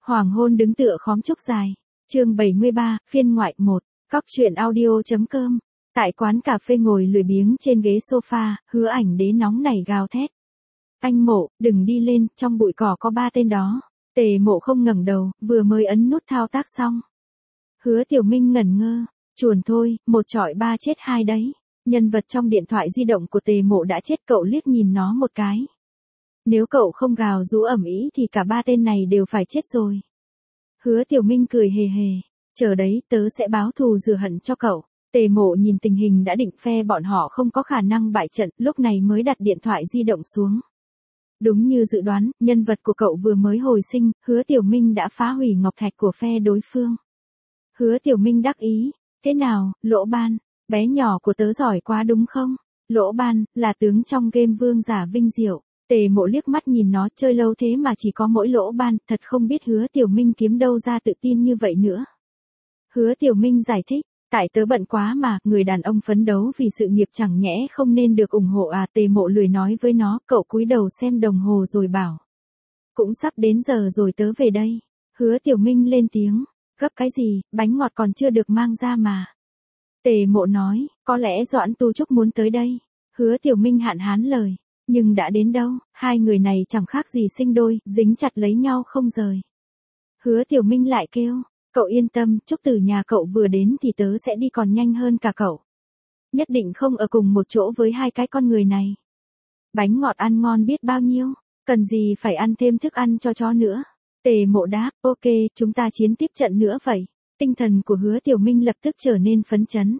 Hoàng hôn đứng tựa khóm trúc dài. Chương 73, phiên ngoại 1. Cóc truyện audio.com. Tại quán cà phê ngồi lười biếng trên ghế sofa, Hứa Ảnh Đế nóng nảy gào thét. Anh Mộ, đừng đi lên, trong bụi cỏ có 3 tên đó. Tề Mộ không ngẩng đầu, vừa mới ấn nút thao tác xong. Hứa Tiểu Minh ngẩn ngơ, chuồn thôi, một chọi 3 chết 2 đấy. Nhân vật trong điện thoại di động của Tề Mộ đã chết, cậu liếc nhìn nó một cái. Nếu cậu không gào rú ầm ĩ thì cả 3 tên này đều phải chết rồi. Hứa Tiểu Minh cười hề hề, chờ đấy, tớ sẽ báo thù rửa hận cho cậu. Tề Mộ nhìn tình hình đã định phe bọn họ không có khả năng bại trận, lúc này mới đặt điện thoại di động xuống. Đúng như dự đoán, nhân vật của cậu vừa mới hồi sinh, Hứa Tiểu Minh đã phá hủy ngọc thạch của phe đối phương. Hứa Tiểu Minh đắc ý, thế nào, Lỗ Ban, bé nhỏ của tớ giỏi quá đúng không? Lỗ Ban, là tướng trong game Vương Giả Vinh Diệu. Tề Mộ liếc mắt nhìn nó, chơi lâu thế mà chỉ có mỗi Lỗ Ban, thật không biết Hứa Tiểu Minh kiếm đâu ra tự tin như vậy nữa. Hứa Tiểu Minh giải thích, tại tớ bận quá mà, người đàn ông phấn đấu vì sự nghiệp chẳng nhẽ không nên được ủng hộ à? Tề Mộ lười nói với nó, cậu cúi đầu xem đồng hồ rồi bảo. Cũng sắp đến giờ rồi, tớ về đây. Hứa Tiểu Minh lên tiếng, gấp cái gì, bánh ngọt còn chưa được mang ra mà. Tề Mộ nói, có lẽ Doãn Tu Trúc muốn tới đây. Hứa Tiểu Minh hạn hán lời, nhưng đã đến đâu, hai người này chẳng khác gì sinh đôi, dính chặt lấy nhau không rời. Hứa Tiểu Minh lại kêu, cậu yên tâm, Trúc từ nhà cậu vừa đến thì tớ sẽ đi còn nhanh hơn cả cậu. Nhất định không ở cùng một chỗ với hai cái con người này. Bánh ngọt ăn ngon biết bao nhiêu, cần gì phải ăn thêm thức ăn cho chó nữa. Tề Mộ đáp, ok, chúng ta chiến tiếp trận nữa vậy. Tinh thần của Hứa Tiểu Minh lập tức trở nên phấn chấn.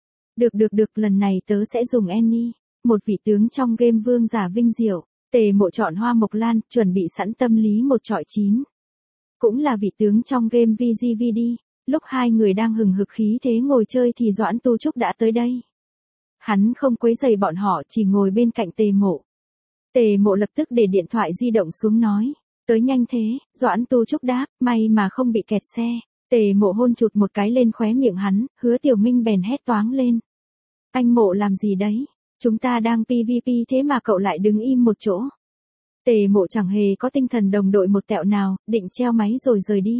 Được, lần này tớ sẽ dùng Annie, một vị tướng trong game Vương Giả Vinh Diệu. Tề Mộ chọn Hoa Mộc Lan, chuẩn bị sẵn tâm lý 1 chọi 9. Cũng là vị tướng trong game VGVD. Lúc hai người đang hừng hực khí thế ngồi chơi thì Doãn Tu Trúc đã tới đây. Hắn không quấy rầy bọn họ, chỉ ngồi bên cạnh Tề Mộ. Tề Mộ lập tức để điện thoại di động xuống nói, tới nhanh thế. Doãn Tu Trúc đáp, may mà không bị kẹt xe. Tề Mộ hôn chụt một cái lên khóe miệng hắn, Hứa Tiểu Minh bèn hét toáng lên. Anh Mộ làm gì đấy? Chúng ta đang PVP thế mà cậu lại đứng im một chỗ. Tề Mộ chẳng hề có tinh thần đồng đội một tẹo nào, định treo máy rồi rời đi.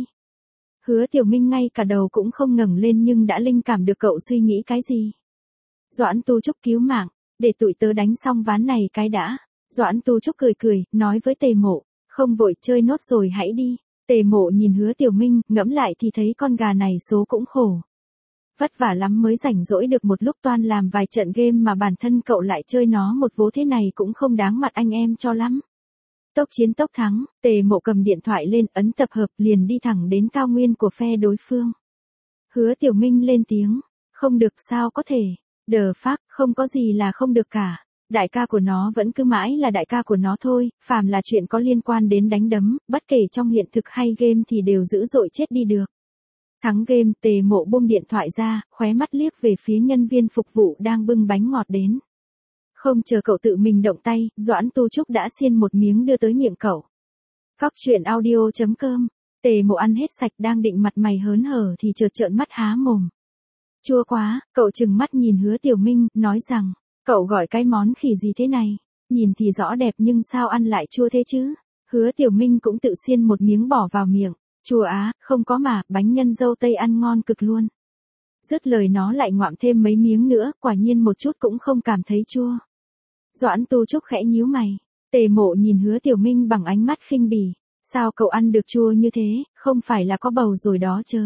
Hứa Tiểu Minh ngay cả đầu cũng không ngẩng lên nhưng đã linh cảm được cậu suy nghĩ cái gì. Doãn Tu Trúc cứu mạng, để tụi tớ đánh xong ván này cái đã. Doãn Tu Trúc cười, nói với Tề Mộ, không vội, chơi nốt rồi hãy đi. Tề Mộ nhìn Hứa Tiểu Minh, ngẫm lại thì thấy con gà này số cũng khổ. Vất vả lắm mới rảnh rỗi được một lúc toan làm vài trận game mà bản thân cậu lại chơi nó một vố thế này cũng không đáng mặt anh em cho lắm. Tốc chiến tốc thắng, Tề Mộ cầm điện thoại lên, ấn tập hợp liền đi thẳng đến cao nguyên của phe đối phương. Hứa Tiểu Minh lên tiếng, không được sao có thể, đờ phác, không có gì là không được cả. Đại ca của nó vẫn cứ mãi là đại ca của nó thôi, phàm là chuyện có liên quan đến đánh đấm, bất kể trong hiện thực hay game thì đều dữ dội chết đi được. Thắng game, Tề Mộ buông điện thoại ra, khóe mắt liếc về phía nhân viên phục vụ đang bưng bánh ngọt đến. Không chờ cậu tự mình động tay, Doãn Tu Trúc đã xiên một miếng đưa tới miệng cậu. Cóc truyện audio.com. Tề Mộ ăn hết sạch đang định mặt mày hớn hở thì chợt trợn mắt há mồm. Chua quá, cậu trừng mắt nhìn Hứa Tiểu Minh, nói rằng, cậu gọi cái món khỉ gì thế này, nhìn thì rõ đẹp nhưng sao ăn lại chua thế chứ? Hứa Tiểu Minh cũng tự xiên một miếng bỏ vào miệng, chua á, không có mà, bánh nhân dâu tây ăn ngon cực luôn. Dứt lời nó lại ngoạm thêm mấy miếng nữa, quả nhiên một chút cũng không cảm thấy chua. Doãn Tu Trúc khẽ nhíu mày. Tề Mộ nhìn Hứa Tiểu Minh bằng ánh mắt khinh bỉ. Sao cậu ăn được chua như thế, không phải là có bầu rồi đó chớ.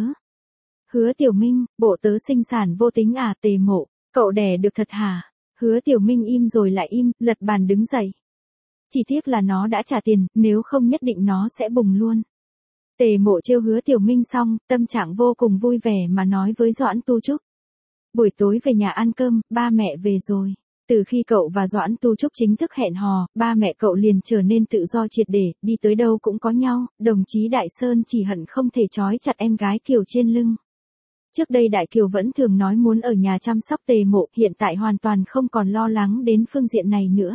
Hứa Tiểu Minh, bộ tớ sinh sản vô tính à? Tề Mộ, cậu đẻ được thật hả? Hứa Tiểu Minh im rồi lại im, lật bàn đứng dậy. Chỉ tiếc là nó đã trả tiền, nếu không nhất định nó sẽ bùng luôn. Tề Mộ trêu Hứa Tiểu Minh xong, tâm trạng vô cùng vui vẻ mà nói với Doãn Tu Trúc. Buổi tối về nhà ăn cơm, ba mẹ về rồi. Từ khi cậu và Doãn Tu Trúc chính thức hẹn hò, ba mẹ cậu liền trở nên tự do triệt để, đi tới đâu cũng có nhau, đồng chí Đại Sơn chỉ hận không thể trói chặt em gái Kiều trên lưng. Trước đây Đại Kiều vẫn thường nói muốn ở nhà chăm sóc Tề Mộ, hiện tại hoàn toàn không còn lo lắng đến phương diện này nữa.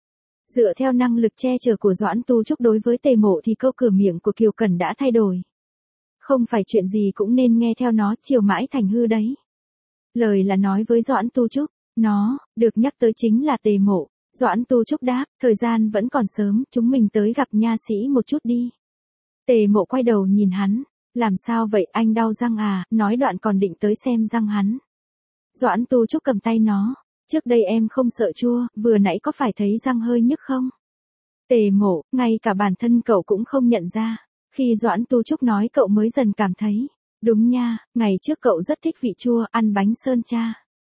Dựa theo năng lực che chở của Doãn Tu Trúc đối với Tề Mộ thì câu cửa miệng của Kiều Cẩn đã thay đổi. Không phải chuyện gì cũng nên nghe theo nó, chiều mãi thành hư đấy. Lời là nói với Doãn Tu Trúc. Nó, được nhắc tới chính là Tề Mộ. Doãn Tu Trúc đáp, thời gian vẫn còn sớm, chúng mình tới gặp nha sĩ một chút đi. Tề Mộ quay đầu nhìn hắn, làm sao vậy anh đau răng à, nói đoạn còn định tới xem răng hắn. Doãn Tu Trúc cầm tay nó, trước đây em không sợ chua, vừa nãy có phải thấy răng hơi nhức không? Tề Mộ, ngay cả bản thân cậu cũng không nhận ra. Khi Doãn Tu Trúc nói cậu mới dần cảm thấy, đúng nha, ngày trước cậu rất thích vị chua, ăn bánh sơn cha.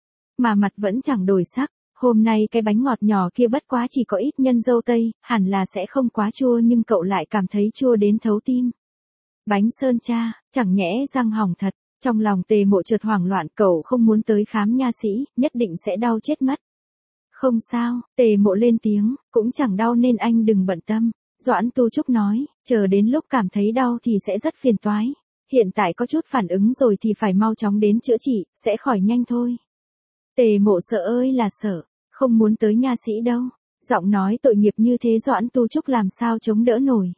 Mà mặt vẫn chẳng đổi sắc, hôm nay cái bánh ngọt nhỏ kia bất quá chỉ có ít nhân dâu tây, hẳn là sẽ không quá chua nhưng cậu lại cảm thấy chua đến thấu tim. Bánh sơn cha, chẳng nhẽ răng hỏng thật, trong lòng Tề Mộ chợt hoảng loạn, cậu không muốn tới khám nha sĩ, nhất định sẽ đau chết mất. Không sao, Tề Mộ lên tiếng, cũng chẳng đau nên anh đừng bận tâm. Doãn Tu Trúc nói, chờ đến lúc cảm thấy đau thì sẽ rất phiền toái. Hiện tại có chút phản ứng rồi thì phải mau chóng đến chữa trị, sẽ khỏi nhanh thôi. Tề Mộ sợ ơi là sợ, không muốn tới nha sĩ đâu. Giọng nói tội nghiệp như thế Doãn Tu Trúc làm sao chống đỡ nổi.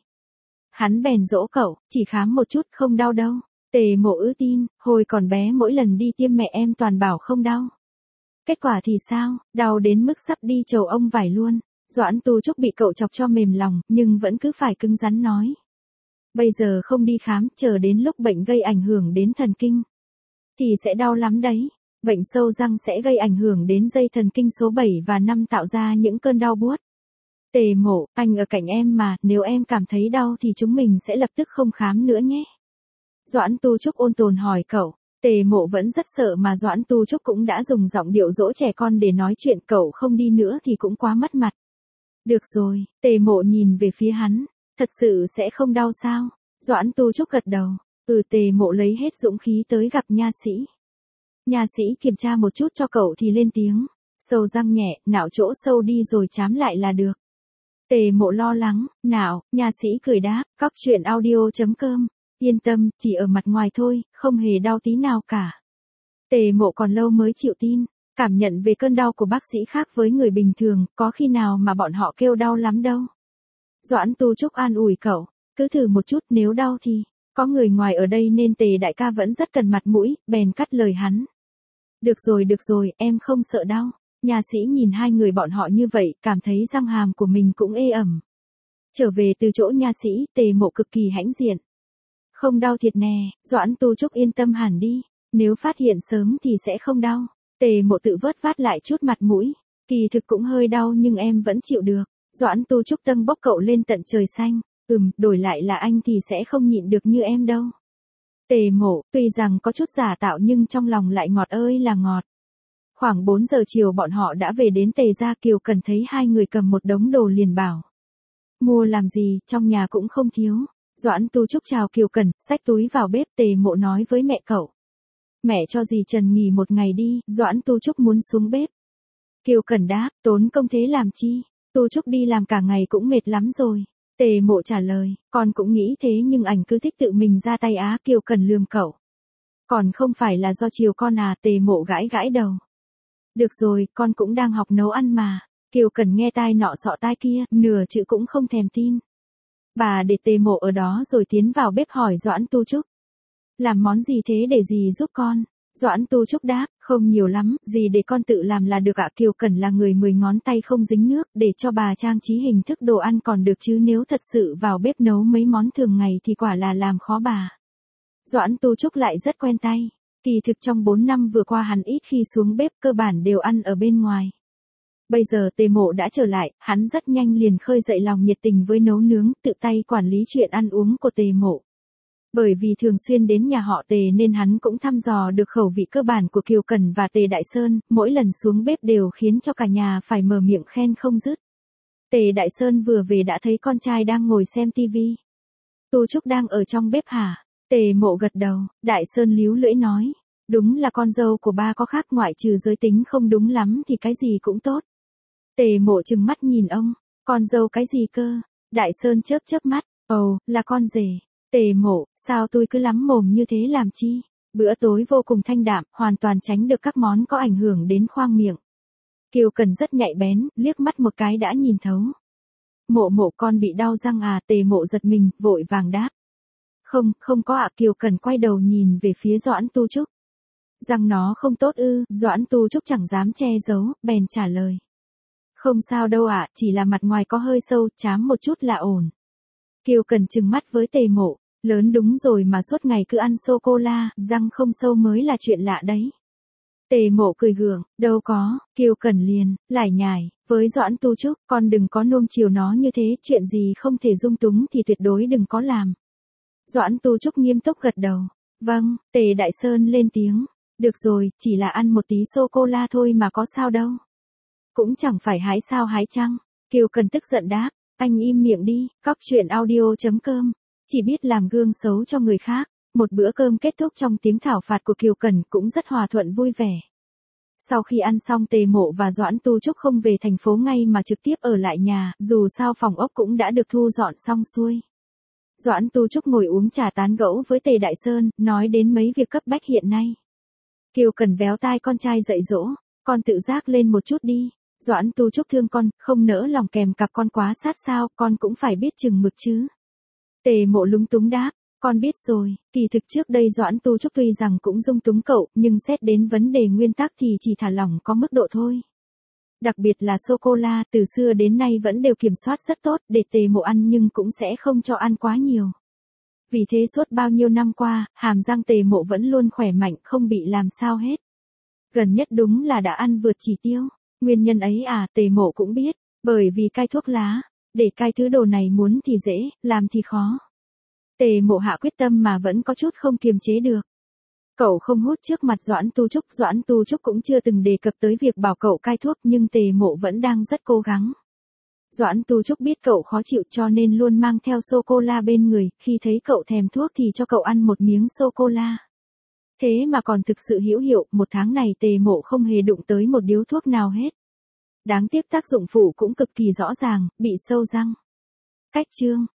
Hắn bèn dỗ cậu, chỉ khám một chút không đau đâu. Tề Mộ tin, hồi còn bé mỗi lần đi tiêm mẹ em toàn bảo không đau. Kết quả thì sao, đau đến mức sắp đi chầu ông vải luôn. Doãn Tu Trúc bị cậu chọc cho mềm lòng, nhưng vẫn cứ phải cứng rắn nói. Bây giờ không đi khám, chờ đến lúc bệnh gây ảnh hưởng đến thần kinh. Thì sẽ đau lắm đấy. Bệnh sâu răng sẽ gây ảnh hưởng đến dây thần kinh số 7 và 5 tạo ra những cơn đau buốt. Tề Mộ, anh ở cạnh em mà, nếu em cảm thấy đau thì chúng mình sẽ lập tức không khám nữa nhé. Doãn Tu Trúc ôn tồn hỏi cậu. Tề Mộ vẫn rất sợ mà Doãn Tu Trúc cũng đã dùng giọng điệu dỗ trẻ con để nói chuyện, cậu không đi nữa thì cũng quá mất mặt. Được rồi, Tề Mộ nhìn về phía hắn, thật sự sẽ không đau sao? Doãn Tu Trúc gật đầu, Tề Mộ lấy hết dũng khí tới gặp nha sĩ. Nha sĩ kiểm tra một chút cho cậu thì lên tiếng, sâu răng nhẹ, nạo chỗ sâu đi rồi chám lại là được. Tề Mộ lo lắng, nào, nha sĩ cười đáp, cóc truyện audio.com, yên tâm, chỉ ở mặt ngoài thôi, không hề đau tí nào cả. Tề Mộ còn lâu mới chịu tin, cảm nhận về cơn đau của bác sĩ khác với người bình thường, có khi nào mà bọn họ kêu đau lắm đâu. Doãn Tu Trúc an ủi cậu, cứ thử một chút, nếu đau thì, có người ngoài ở đây nên Tề đại ca vẫn rất cần mặt mũi, bèn cắt lời hắn. Được rồi, em không sợ đau. Nha sĩ nhìn hai người bọn họ như vậy, cảm thấy răng hàm của mình cũng ê ẩm. Trở về từ chỗ nha sĩ, Tề Mộ cực kỳ hãnh diện. Không đau thiệt nè, Doãn Tu Trúc yên tâm hẳn đi, nếu phát hiện sớm thì sẽ không đau. Tề Mộ tự vớt vát lại chút mặt mũi, kỳ thực cũng hơi đau nhưng em vẫn chịu được. Doãn Tu Trúc tâm bốc cậu lên tận trời xanh, đổi lại là anh thì sẽ không nhịn được như em đâu. Tề Mộ, tuy rằng có chút giả tạo nhưng trong lòng lại ngọt ơi là ngọt. Khoảng 4 giờ chiều bọn họ đã về đến Tề gia, Kiều Cần thấy hai người cầm một đống đồ liền bảo. Mua làm gì, trong nhà cũng không thiếu. Doãn Tu Trúc chào Kiều Cần, xách túi vào bếp. Tề Mộ nói với mẹ cậu. Mẹ cho dì Trần nghỉ một ngày đi, Doãn Tu Trúc muốn xuống bếp. Kiều Cần đáp, tốn công thế làm chi, Tu Trúc đi làm cả ngày cũng mệt lắm rồi. Tề Mộ trả lời, con cũng nghĩ thế nhưng ảnh cứ thích tự mình ra tay á. Kiều Cần lườm cậu. Còn không phải là do chiều con à? Tề Mộ gãi gãi đầu. Được rồi, con cũng đang học nấu ăn mà. Kiều Cần nghe tai nọ sọ tai kia, nửa chữ cũng không thèm tin. Bà để Tề Mộ ở đó rồi tiến vào bếp hỏi Doãn Tu Trúc. Làm món gì thế để dì giúp con? Doãn Tu Trúc đáp, không nhiều lắm, dì để con tự làm là được ạ. Kiều Cần là người 10 ngón tay không dính nước, để cho bà trang trí hình thức đồ ăn còn được chứ nếu thật sự vào bếp nấu mấy món thường ngày thì quả là làm khó bà. Doãn Tu Trúc lại rất quen tay. Kỳ thực trong 4 năm vừa qua hắn ít khi xuống bếp, cơ bản đều ăn ở bên ngoài. Bây giờ Tề Mộ đã trở lại, hắn rất nhanh liền khơi dậy lòng nhiệt tình với nấu nướng, tự tay quản lý chuyện ăn uống của Tề Mộ. Bởi vì thường xuyên đến nhà họ Tề nên hắn cũng thăm dò được khẩu vị cơ bản của Kiều Cần và Tề Đại Sơn, mỗi lần xuống bếp đều khiến cho cả nhà phải mở miệng khen không dứt. Tề Đại Sơn vừa về đã thấy con trai đang ngồi xem tivi. Tu Trúc đang ở trong bếp hả? Tề Mộ gật đầu, Đại Sơn líu lưỡi nói. Đúng là con dâu của ba có khác, ngoại trừ giới tính không đúng lắm thì cái gì cũng tốt. Tề Mộ trừng mắt nhìn ông, con dâu cái gì cơ? Đại Sơn chớp chớp mắt, là con rể. Tề Mộ, sao tôi cứ lắm mồm như thế làm chi? Bữa tối vô cùng thanh đạm, hoàn toàn tránh được các món có ảnh hưởng đến khoang miệng. Kiều Cần rất nhạy bén, liếc mắt một cái đã nhìn thấu. Mộ con bị đau răng à? Tề Mộ giật mình, vội vàng đáp. Không có ạ. Kiều Cần quay đầu nhìn về phía Doãn Tu Trúc. Răng nó không tốt ư? Doãn Tu Trúc chẳng dám che giấu, bèn trả lời. Không sao đâu ạ, chỉ là mặt ngoài có hơi sâu, chám một chút là ổn. Kiều Cần trừng mắt với Tề Mộ, lớn đúng rồi mà suốt ngày cứ ăn sô-cô-la, răng không sâu mới là chuyện lạ đấy. Tề Mộ cười gượng, đâu có, Kiều Cần liền, lải nhải, với Doãn Tu Trúc, con đừng có nuông chiều nó như thế, chuyện gì không thể dung túng thì tuyệt đối đừng có làm. Doãn Tu Trúc nghiêm túc gật đầu, vâng, Tề Đại Sơn lên tiếng, được rồi, chỉ là ăn một tí sô-cô-la thôi mà có sao đâu. Cũng chẳng phải hái sao hái chăng, Kiều Cần tức giận đáp, anh im miệng đi, cóc truyện audio.com, chỉ biết làm gương xấu cho người khác. Một bữa cơm kết thúc trong tiếng thảo phạt của Kiều Cần cũng rất hòa thuận vui vẻ. Sau khi ăn xong Tề Mộ và Doãn Tu Trúc không về thành phố ngay mà trực tiếp ở lại nhà, dù sao phòng ốc cũng đã được thu dọn xong xuôi. Doãn Tu Trúc ngồi uống trà tán gẫu với Tề Đại Sơn, nói đến mấy việc cấp bách hiện nay. Kiều Cần véo tai con trai dạy dỗ, con tự giác lên một chút đi. Doãn Tu Trúc thương con, không nỡ lòng kèm cặp con quá sát sao, con cũng phải biết chừng mực chứ. Tề Mộ lúng túng đáp, con biết rồi, kỳ thực trước đây Doãn Tu Trúc tuy rằng cũng dung túng cậu, nhưng xét đến vấn đề nguyên tắc thì chỉ thả lỏng có mức độ thôi. Đặc biệt là sô-cô-la, từ xưa đến nay vẫn đều kiểm soát rất tốt, để Tề Mộ ăn nhưng cũng sẽ không cho ăn quá nhiều. Vì thế suốt bao nhiêu năm qua, hàm răng Tề Mộ vẫn luôn khỏe mạnh, không bị làm sao hết. Gần nhất đúng là đã ăn vượt chỉ tiêu. Nguyên nhân ấy à, Tề Mộ cũng biết, bởi vì cai thuốc lá, để cai thứ đồ này muốn thì dễ, làm thì khó. Tề Mộ hạ quyết tâm mà vẫn có chút không kiềm chế được. Cậu không hút trước mặt Doãn Tu Trúc cũng chưa từng đề cập tới việc bảo cậu cai thuốc nhưng Tề Mộ vẫn đang rất cố gắng. Doãn Tu Trúc biết cậu khó chịu cho nên luôn mang theo sô-cô-la bên người, khi thấy cậu thèm thuốc thì cho cậu ăn một miếng sô-cô-la. Thế mà còn thực sự hữu hiệu, một tháng này Tề Mộ không hề đụng tới một điếu thuốc nào hết. Đáng tiếc tác dụng phụ cũng cực kỳ rõ ràng, bị sâu răng. Cách chương